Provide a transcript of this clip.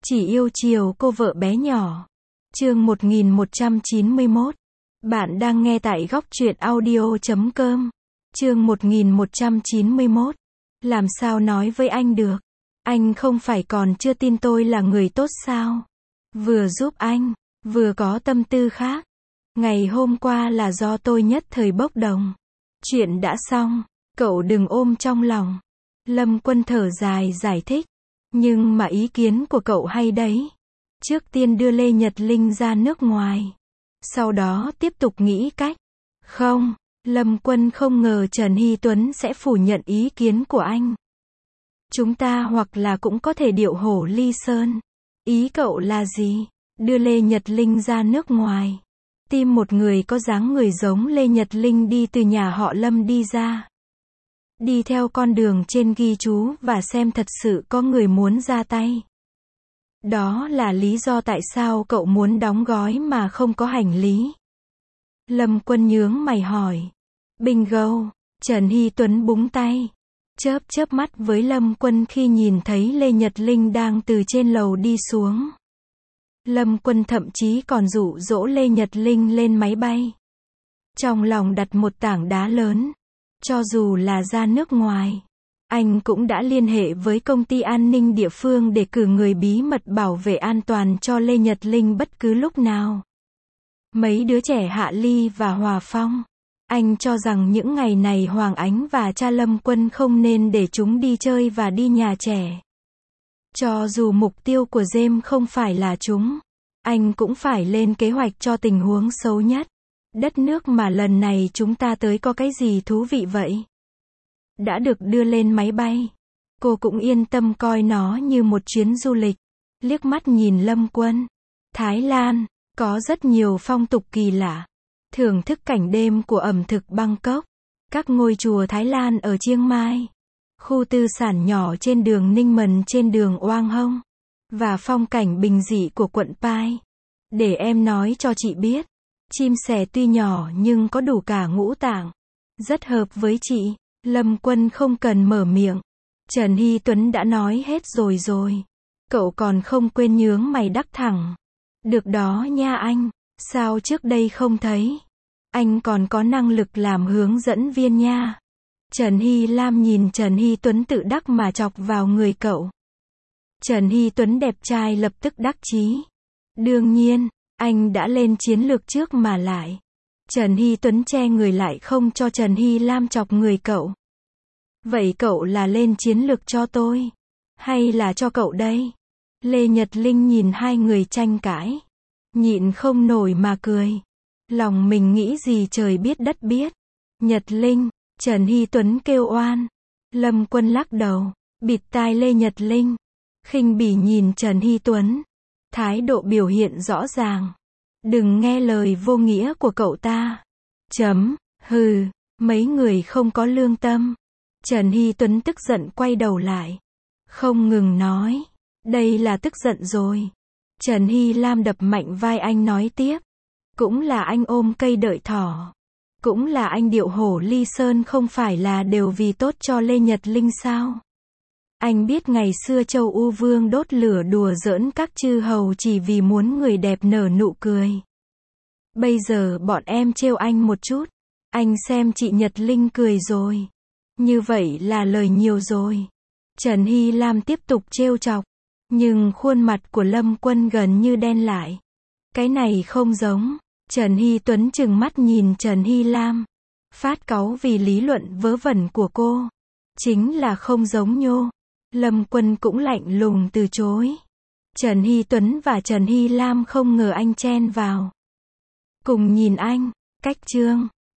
Chỉ yêu chiều cô vợ bé nhỏ. Chương 1191. Bạn đang nghe tại góc truyện audio.com. Chương 1191. Làm sao nói với anh được? Anh không phải còn chưa tin tôi là người tốt sao? Vừa giúp anh, vừa có tâm tư khác. Ngày hôm qua là do tôi nhất thời bốc đồng. Chuyện đã xong, cậu đừng ôm trong lòng. Lâm Quân thở dài giải thích. Nhưng mà ý kiến của cậu hay đấy. Trước tiên đưa Lê Nhật Linh ra nước ngoài. Sau đó tiếp tục nghĩ cách. Không, Lâm Quân không ngờ Trần Hy Tuấn sẽ phủ nhận ý kiến của anh. Chúng ta hoặc là cũng có thể điệu hổ ly sơn. Ý cậu là gì? Đưa Lê Nhật Linh ra nước ngoài. Tìm một người có dáng người giống Lê Nhật Linh đi từ nhà họ Lâm đi ra. Đi theo con đường trên ghi chú và xem thật sự có người muốn ra tay. Đó là lý do tại sao cậu muốn đóng gói mà không có hành lý. Lâm Quân nhướng mày hỏi. Bingo, Trần Hy Tuấn búng tay. Chớp mắt với Lâm Quân khi nhìn thấy Lê Nhật Linh đang từ trên lầu đi xuống. Lâm Quân thậm chí còn dụ dỗ Lê Nhật Linh lên máy bay. Trong lòng đặt một tảng đá lớn. Cho dù là ra nước ngoài, anh cũng đã liên hệ với công ty an ninh địa phương để cử người bí mật bảo vệ an toàn cho Lê Nhật Linh bất cứ lúc nào. Mấy đứa trẻ Hạ Ly và Hòa Phong. Anh cho rằng những ngày này Hoàng Ánh và cha Lâm Quân không nên để chúng đi chơi và đi nhà trẻ. Cho dù mục tiêu của James không phải là chúng, anh cũng phải lên kế hoạch cho tình huống xấu nhất. Đất nước mà lần này chúng ta tới có cái gì thú vị vậy? Đã được đưa lên máy bay. Cô cũng yên tâm coi nó như một chuyến du lịch. Liếc mắt nhìn Lâm Quân. Thái Lan, có rất nhiều phong tục kỳ lạ. Thưởng thức cảnh đêm của ẩm thực Bangkok. Các ngôi chùa Thái Lan ở Chiang Mai. Khu tư sản nhỏ trên đường Ninh Mần trên đường Oang Hong. Và phong cảnh bình dị của quận Pai. Để em nói cho chị biết. Chim sẻ tuy nhỏ nhưng có đủ cả ngũ tạng. Rất hợp với chị. Lâm Quân không cần mở miệng. Trần Hy Tuấn đã nói hết rồi. Cậu còn không quên nhướng mày đắc thẳng. Được đó nha anh. Sao trước đây không thấy? Anh còn có năng lực làm hướng dẫn viên nha. Trần Hy Lam nhìn Trần Hy Tuấn tự đắc mà chọc vào người cậu. Trần Hy Tuấn đẹp trai lập tức đắc chí. Đương nhiên. Anh đã lên chiến lược trước mà lại. Trần Hy Tuấn che người lại không cho Trần Hy Lam chọc người cậu. Vậy cậu là lên chiến lược cho tôi? Hay là cho cậu đây? Lê Nhật Linh nhìn hai người tranh cãi. Nhịn không nổi mà cười. Lòng mình nghĩ gì trời biết đất biết. Nhật Linh, Trần Hy Tuấn kêu oan. Lâm Quân lắc đầu, bịt tai Lê Nhật Linh. Khinh bỉ nhìn Trần Hy Tuấn. Thái độ biểu hiện rõ ràng. Đừng nghe lời vô nghĩa của cậu ta. Hừ, mấy người không có lương tâm. Trần Hy Tuấn tức giận quay đầu lại. Không ngừng nói. Đây là tức giận rồi. Trần Hy Lam đập mạnh vai anh nói tiếp. Cũng là anh ôm cây đợi thỏ. Cũng là anh điệu hổ ly sơn không phải là đều vì tốt cho Lê Nhật Linh sao? Anh biết ngày xưa Châu U Vương đốt lửa đùa giỡn các chư hầu chỉ vì muốn người đẹp nở nụ cười. Bây giờ bọn em trêu anh một chút. Anh xem chị Nhật Linh cười rồi. Như vậy là lời nhiều rồi. Trần Hy Lam tiếp tục trêu chọc. Nhưng khuôn mặt của Lâm Quân gần như đen lại. Cái này không giống. Trần Hy Tuấn trừng mắt nhìn Trần Hy Lam. Phát cáu vì lý luận vớ vẩn của cô. Chính là không giống nhô. Lâm Quân cũng lạnh lùng từ chối. Trần Hy Tuấn và Trần Hy Lam không ngờ anh chen vào. Cùng nhìn anh, cách chương.